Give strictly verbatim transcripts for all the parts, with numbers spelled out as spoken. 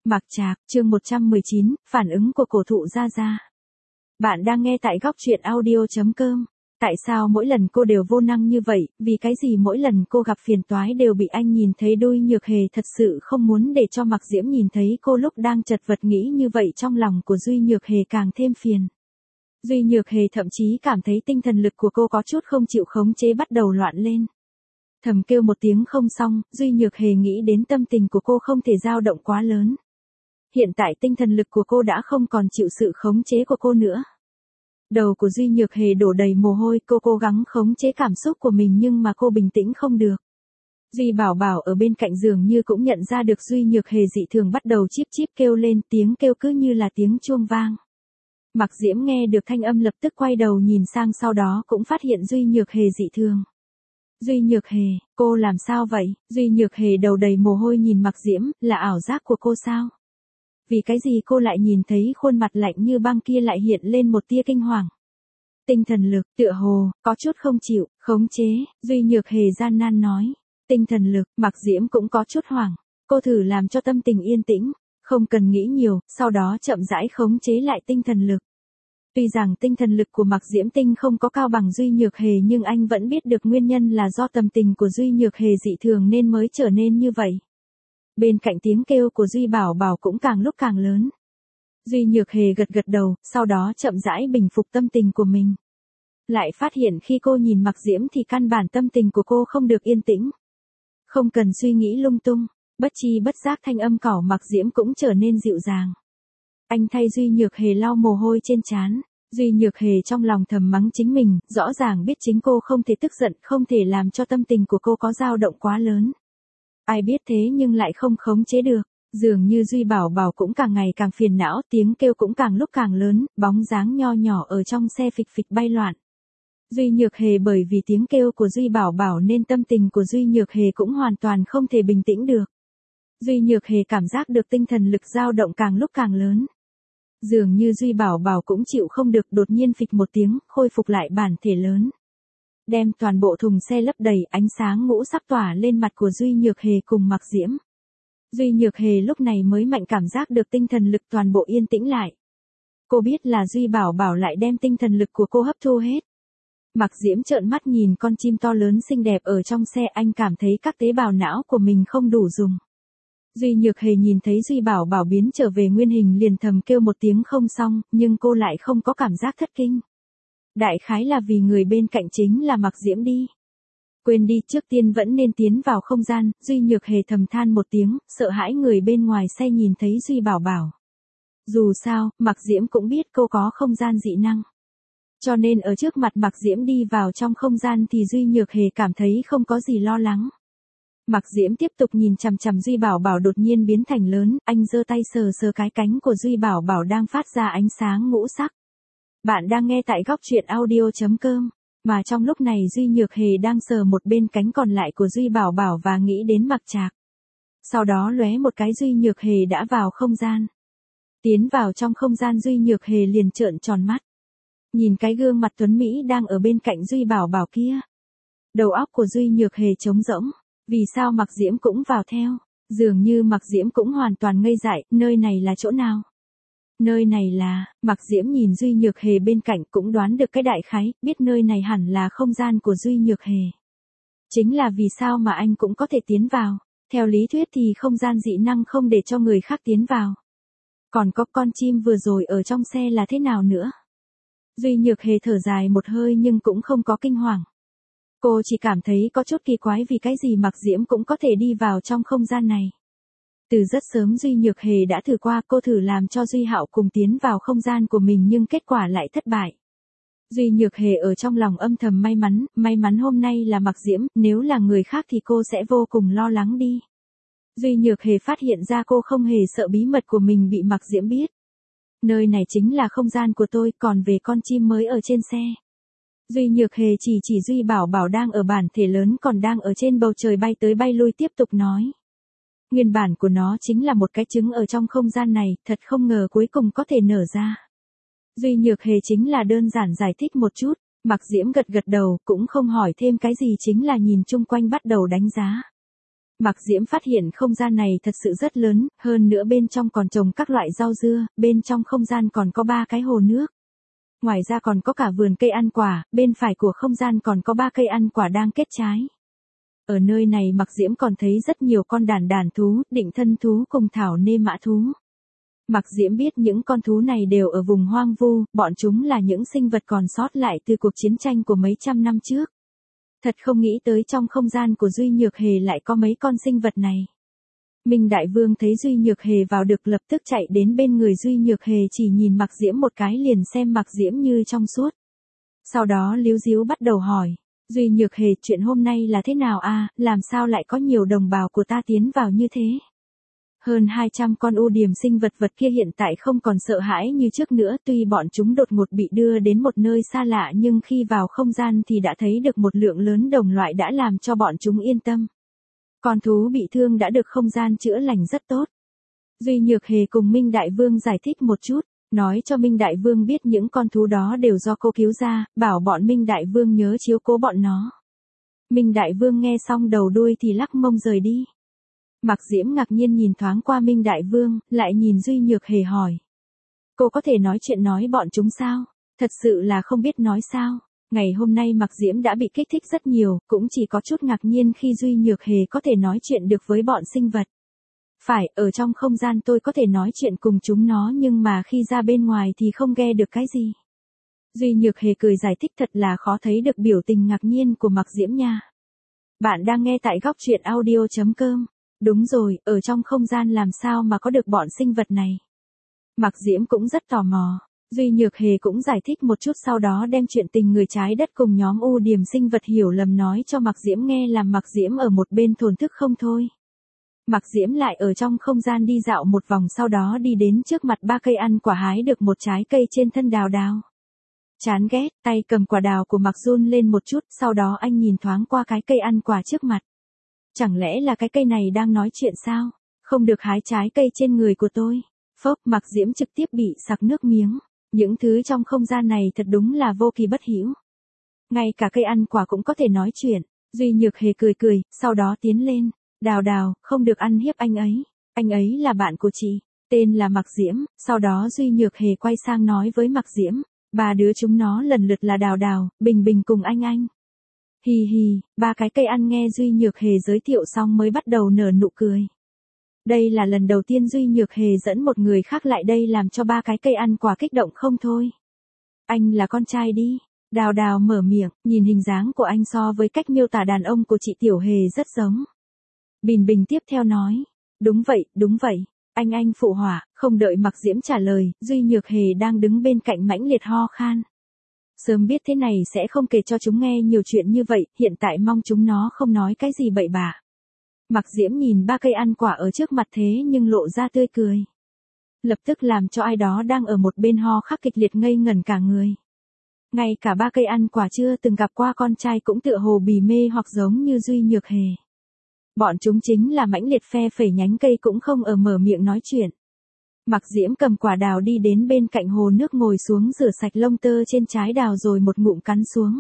Mặc Trạc, chương một trăm mười chín, phản ứng của cổ thụ Gia Gia. Bạn đang nghe tại góc truyện audio.com. Tại sao mỗi lần cô đều vô năng như vậy, vì cái gì mỗi lần cô gặp phiền toái đều bị anh nhìn thấy? Đôi Nhược Hề thật sự không muốn để cho Mặc Diễm nhìn thấy cô lúc đang chật vật nghĩ như vậy, trong lòng của Duy Nhược Hề càng thêm phiền. Duy Nhược Hề thậm chí cảm thấy tinh thần lực của cô có chút không chịu khống chế, bắt đầu loạn lên. Thầm kêu một tiếng không xong, Duy Nhược Hề nghĩ đến tâm tình của cô không thể dao động quá lớn. Hiện tại tinh thần lực của cô đã không còn chịu sự khống chế của cô nữa. Đầu của Duy Nhược Hề đổ đầy mồ hôi, cô cố gắng khống chế cảm xúc của mình nhưng mà cô bình tĩnh không được. Duy Bảo Bảo ở bên cạnh giường như cũng nhận ra được Duy Nhược Hề dị thường, bắt đầu chíp chíp kêu lên, tiếng kêu cứ như là tiếng chuông vang. Mặc Diễm nghe được thanh âm lập tức quay đầu nhìn sang, sau đó cũng phát hiện Duy Nhược Hề dị thường. Duy Nhược Hề, cô làm sao vậy? Duy Nhược Hề đầu đầy mồ hôi nhìn Mặc Diễm, là ảo giác của cô sao? Vì cái gì cô lại nhìn thấy khuôn mặt lạnh như băng kia lại hiện lên một tia kinh hoàng? Tinh thần lực, tựa hồ, có chút không chịu, khống chế, Duy Nhược Hề gian nan nói. Tinh thần lực, Mặc Diễm cũng có chút hoảng. Cô thử làm cho tâm tình yên tĩnh, không cần nghĩ nhiều, sau đó chậm rãi khống chế lại tinh thần lực. Tuy rằng tinh thần lực của Mặc Diễm Tinh không có cao bằng Duy Nhược Hề, nhưng anh vẫn biết được nguyên nhân là do tâm tình của Duy Nhược Hề dị thường nên mới trở nên như vậy. Bên cạnh tiếng kêu của Duy Bảo Bảo cũng càng lúc càng lớn. Duy Nhược Hề gật gật đầu, sau đó chậm rãi bình phục tâm tình của mình. Lại phát hiện khi cô nhìn Mặc Diễm thì căn bản tâm tình của cô không được yên tĩnh. Không cần suy nghĩ lung tung, bất chi bất giác thanh âm cỏ Mặc Diễm cũng trở nên dịu dàng. Anh thay Duy Nhược Hề lau mồ hôi trên trán. Duy Nhược Hề trong lòng thầm mắng chính mình, rõ ràng biết chính cô không thể tức giận, không thể làm cho tâm tình của cô có dao động quá lớn. Ai biết thế nhưng lại không khống chế được. Dường như Duy Bảo Bảo cũng càng ngày càng phiền não, tiếng kêu cũng càng lúc càng lớn, bóng dáng nho nhỏ ở trong xe phịch phịch bay loạn. Duy Nhược Hề bởi vì tiếng kêu của Duy Bảo Bảo nên tâm tình của Duy Nhược Hề cũng hoàn toàn không thể bình tĩnh được. Duy Nhược Hề cảm giác được tinh thần lực dao động càng lúc càng lớn. Dường như Duy Bảo Bảo cũng chịu không được, đột nhiên phịch một tiếng, khôi phục lại bản thể lớn. Đem toàn bộ thùng xe lấp đầy, ánh sáng ngũ sắc tỏa lên mặt của Duy Nhược Hề cùng Mặc Diễm. Duy Nhược Hề lúc này mới mạnh cảm giác được tinh thần lực toàn bộ yên tĩnh lại. Cô biết là Duy Bảo Bảo lại đem tinh thần lực của cô hấp thu hết. Mặc Diễm trợn mắt nhìn con chim to lớn xinh đẹp ở trong xe, anh cảm thấy các tế bào não của mình không đủ dùng. Duy Nhược Hề nhìn thấy Duy Bảo Bảo biến trở về nguyên hình liền thầm kêu một tiếng không xong, nhưng cô lại không có cảm giác thất kinh. Đại khái là vì người bên cạnh chính là Mặc Diễm đi. Quên đi, trước tiên vẫn nên tiến vào không gian. Duy Nhược Hề thầm than một tiếng, sợ hãi người bên ngoài xe nhìn thấy Duy Bảo Bảo. Dù sao, Mặc Diễm cũng biết cô có không gian dị năng. Cho nên ở trước mặt Mặc Diễm đi vào trong không gian thì Duy Nhược Hề cảm thấy không có gì lo lắng. Mặc Diễm tiếp tục nhìn chằm chằm Duy Bảo Bảo đột nhiên biến thành lớn, anh giơ tay sờ sờ cái cánh của Duy Bảo Bảo đang phát ra ánh sáng ngũ sắc. Bạn đang nghe tại góc truyện audio.com, mà trong lúc này Duy Nhược Hề đang sờ một bên cánh còn lại của Duy Bảo Bảo và nghĩ đến Mặc Trạc. Sau đó lóe một cái Duy Nhược Hề đã vào không gian. Tiến vào trong không gian Duy Nhược Hề liền trợn tròn mắt. Nhìn cái gương mặt tuấn Mỹ đang ở bên cạnh Duy Bảo Bảo kia. Đầu óc của Duy Nhược Hề trống rỗng. Vì sao Mặc Diễm cũng vào theo? Dường như Mặc Diễm cũng hoàn toàn ngây dại, nơi này là chỗ nào? Nơi này là, Mặc Diễm nhìn Duy Nhược Hề bên cạnh cũng đoán được cái đại khái, biết nơi này hẳn là không gian của Duy Nhược Hề. Chính là vì sao mà anh cũng có thể tiến vào. Theo lý thuyết thì không gian dị năng không để cho người khác tiến vào. Còn có con chim vừa rồi ở trong xe là thế nào nữa? Duy Nhược Hề thở dài một hơi nhưng cũng không có kinh hoàng. Cô chỉ cảm thấy có chút kỳ quái vì cái gì Mặc Diễm cũng có thể đi vào trong không gian này. Từ rất sớm Duy Nhược Hề đã thử qua, cô thử làm cho Duy Hạo cùng tiến vào không gian của mình nhưng kết quả lại thất bại. Duy Nhược Hề ở trong lòng âm thầm may mắn, may mắn hôm nay là Mặc Diễm, nếu là người khác thì cô sẽ vô cùng lo lắng đi. Duy Nhược Hề phát hiện ra cô không hề sợ bí mật của mình bị Mặc Diễm biết. Nơi này chính là không gian của tôi, còn về con chim mới ở trên xe. Duy Nhược Hề chỉ chỉ Duy Bảo Bảo đang ở bản thể lớn còn đang ở trên bầu trời bay tới bay lui, tiếp tục nói. Nguyên bản của nó chính là một cái trứng ở trong không gian này, thật không ngờ cuối cùng có thể nở ra. Duy Nhược Hề chính là đơn giản giải thích một chút, Mặc Diễm gật gật đầu, cũng không hỏi thêm cái gì, chính là nhìn chung quanh bắt đầu đánh giá. Mạc Diễm phát hiện không gian này thật sự rất lớn, hơn nữa bên trong còn trồng các loại rau dưa, bên trong không gian còn có ba cái hồ nước. Ngoài ra còn có cả vườn cây ăn quả, bên phải của không gian còn có ba cây ăn quả đang kết trái. Ở nơi này Mạc Diễm còn thấy rất nhiều con đàn đàn thú, định thân thú cùng thảo nê mã thú. Mạc Diễm biết những con thú này đều ở vùng hoang vu, bọn chúng là những sinh vật còn sót lại từ cuộc chiến tranh của mấy trăm năm trước. Thật không nghĩ tới trong không gian của Duy Nhược Hề lại có mấy con sinh vật này. Minh Đại Vương thấy Duy Nhược Hề vào được lập tức chạy đến bên người Duy Nhược Hề, chỉ nhìn Mạc Diễm một cái liền xem Mạc Diễm như trong suốt. Sau đó líu díu bắt đầu hỏi, Duy Nhược Hề, chuyện hôm nay là thế nào a, làm sao lại có nhiều đồng bào của ta tiến vào như thế? Hơn hai trăm con u điềm sinh vật vật kia hiện tại không còn sợ hãi như trước nữa, tuy bọn chúng đột ngột bị đưa đến một nơi xa lạ nhưng khi vào không gian thì đã thấy được một lượng lớn đồng loại đã làm cho bọn chúng yên tâm. Con thú bị thương đã được không gian chữa lành rất tốt. Duy Nhược Hề cùng Minh Đại Vương giải thích một chút, nói cho Minh Đại Vương biết những con thú đó đều do cô cứu ra, bảo bọn Minh Đại Vương nhớ chiếu cố bọn nó. Minh Đại Vương nghe xong đầu đuôi thì lắc mông rời đi. Mạc Diễm ngạc nhiên nhìn thoáng qua Minh Đại Vương, lại nhìn Duy Nhược Hề hỏi. Cô có thể nói chuyện nói bọn chúng sao? Thật sự là không biết nói sao. Ngày hôm nay Mạc Diễm đã bị kích thích rất nhiều, cũng chỉ có chút ngạc nhiên khi Duy Nhược Hề có thể nói chuyện được với bọn sinh vật. Phải, ở trong không gian tôi có thể nói chuyện cùng chúng nó nhưng mà khi ra bên ngoài thì không nghe được cái gì. Duy Nhược Hề cười giải thích, thật là khó thấy được biểu tình ngạc nhiên của Mạc Diễm nha. Bạn đang nghe tại góc truyện audio chấm com. Đúng rồi, ở trong không gian làm sao mà có được bọn sinh vật này. Mạc Diễm cũng rất tò mò. Duy Nhược Hề cũng giải thích một chút, sau đó đem chuyện tình người trái đất cùng nhóm u điềm sinh vật hiểu lầm nói cho Mạc Diễm nghe, làm Mạc Diễm ở một bên thổn thức không thôi. Mạc Diễm lại ở trong không gian đi dạo một vòng, sau đó đi đến trước mặt ba cây ăn quả, hái được một trái cây trên thân đào đào. Chán ghét, tay cầm quả đào của Mạc run lên một chút, sau đó anh nhìn thoáng qua cái cây ăn quả trước mặt. Chẳng lẽ là cái cây này đang nói chuyện sao? Không được hái trái cây trên người của tôi. Phốc, Mạc Diễm trực tiếp bị sặc nước miếng. Những thứ trong không gian này thật đúng là vô kỳ bất hữu. Ngay cả cây ăn quả cũng có thể nói chuyện. Duy Nhược Hề cười cười, sau đó tiến lên. Đào đào, không được ăn hiếp anh ấy. Anh ấy là bạn của chị, tên là Mạc Diễm. Sau đó Duy Nhược Hề quay sang nói với Mạc Diễm. Ba đứa chúng nó lần lượt là Đào Đào, Bình Bình cùng anh anh. Hì hì, ba cái cây ăn nghe Duy Nhược Hề giới thiệu xong mới bắt đầu nở nụ cười. Đây là lần đầu tiên Duy Nhược Hề dẫn một người khác lại đây, làm cho ba cái cây ăn quả kích động không thôi. Anh là con trai đi. Đào Đào mở miệng, nhìn hình dáng của anh so với cách miêu tả đàn ông của chị Tiểu Hề rất giống. Bình Bình tiếp theo nói. Đúng vậy, đúng vậy. Anh anh phụ họa, không đợi Mạc Diễm trả lời, Duy Nhược Hề đang đứng bên cạnh mãnh liệt ho khan. Sớm biết thế này sẽ không kể cho chúng nghe nhiều chuyện như vậy, hiện tại mong chúng nó không nói cái gì bậy bạ. Mạc Diễm nhìn ba cây ăn quả ở trước mặt thế nhưng lộ ra tươi cười. Lập tức làm cho ai đó đang ở một bên ho khắc kịch liệt ngây ngẩn cả người. Ngay cả ba cây ăn quả chưa từng gặp qua con trai cũng tựa hồ bì mê hoặc giống như Duy Nhược Hề. Bọn chúng chính là mãnh liệt phe phẩy nhánh cây cũng không ở mở miệng nói chuyện. Mạc Diễm cầm quả đào đi đến bên cạnh hồ nước, ngồi xuống rửa sạch lông tơ trên trái đào rồi một ngụm cắn xuống.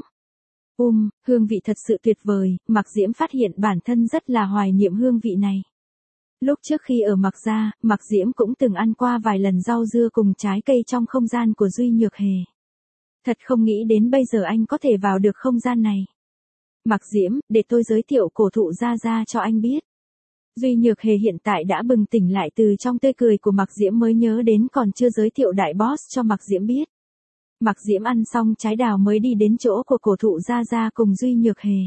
Um, hương vị thật sự tuyệt vời, Mạc Diễm phát hiện bản thân rất là hoài niệm hương vị này. Lúc trước khi ở Mạc Gia, Mạc Diễm cũng từng ăn qua vài lần rau dưa cùng trái cây trong không gian của Duy Nhược Hề. Thật không nghĩ đến bây giờ anh có thể vào được không gian này. Mạc Diễm, để tôi giới thiệu cổ thụ Gia Gia cho anh biết. Duy Nhược Hề hiện tại đã bừng tỉnh lại từ trong tươi cười của Mạc Diễm mới nhớ đến còn chưa giới thiệu đại boss cho Mạc Diễm biết. Mạc Diễm ăn xong trái đào mới đi đến chỗ của cổ thụ Gia Gia cùng Duy Nhược Hề.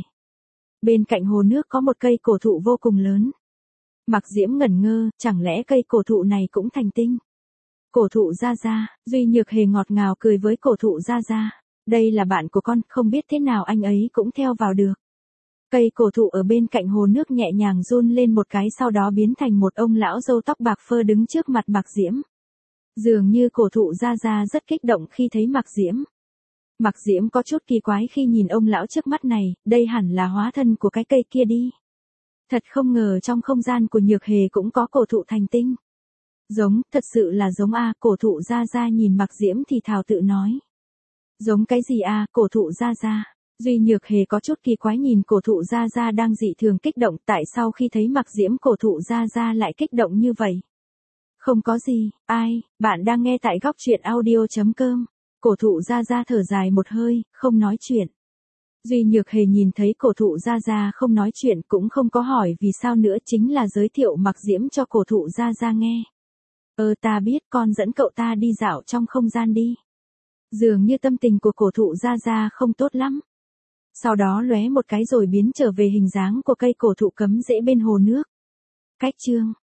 Bên cạnh hồ nước có một cây cổ thụ vô cùng lớn. Mạc Diễm ngẩn ngơ, chẳng lẽ cây cổ thụ này cũng thành tinh? Cổ thụ Gia Gia, Duy Nhược Hề ngọt ngào cười với cổ thụ Gia Gia. Đây là bạn của con, không biết thế nào anh ấy cũng theo vào được. Cây cổ thụ ở bên cạnh hồ nước nhẹ nhàng run lên một cái, sau đó biến thành một ông lão râu tóc bạc phơ đứng trước mặt Mạc Diễm. Dường như cổ thụ Gia Gia rất kích động khi thấy Mạc Diễm. Mạc Diễm có chút kỳ quái khi nhìn ông lão trước mắt này, đây hẳn là hóa thân của cái cây kia đi. Thật không ngờ trong không gian của Nhược Hề cũng có cổ thụ thành tinh. Giống, thật sự là giống a, cổ thụ Gia Gia nhìn Mạc Diễm thì thào tự nói. Giống cái gì a, cổ thụ Gia Gia? Duy Nhược Hề có chút kỳ quái nhìn cổ thụ Gia Gia đang dị thường kích động, tại sao khi thấy Mặc Diễm cổ thụ Gia Gia lại kích động như vậy? Không có gì, ai, bạn đang nghe tại góc truyện audio.com. Cổ thụ Gia Gia thở dài một hơi, không nói chuyện. Duy Nhược Hề nhìn thấy cổ thụ Gia Gia không nói chuyện cũng không có hỏi vì sao nữa, chính là giới thiệu Mặc Diễm cho cổ thụ Gia Gia nghe. Ờ ta biết, con dẫn cậu ta đi dạo trong không gian đi. Dường như tâm tình của cổ thụ Gia Gia không tốt lắm. Sau đó lóe một cái rồi biến trở về hình dáng của cây cổ thụ cấm rễ bên hồ nước. Cách chương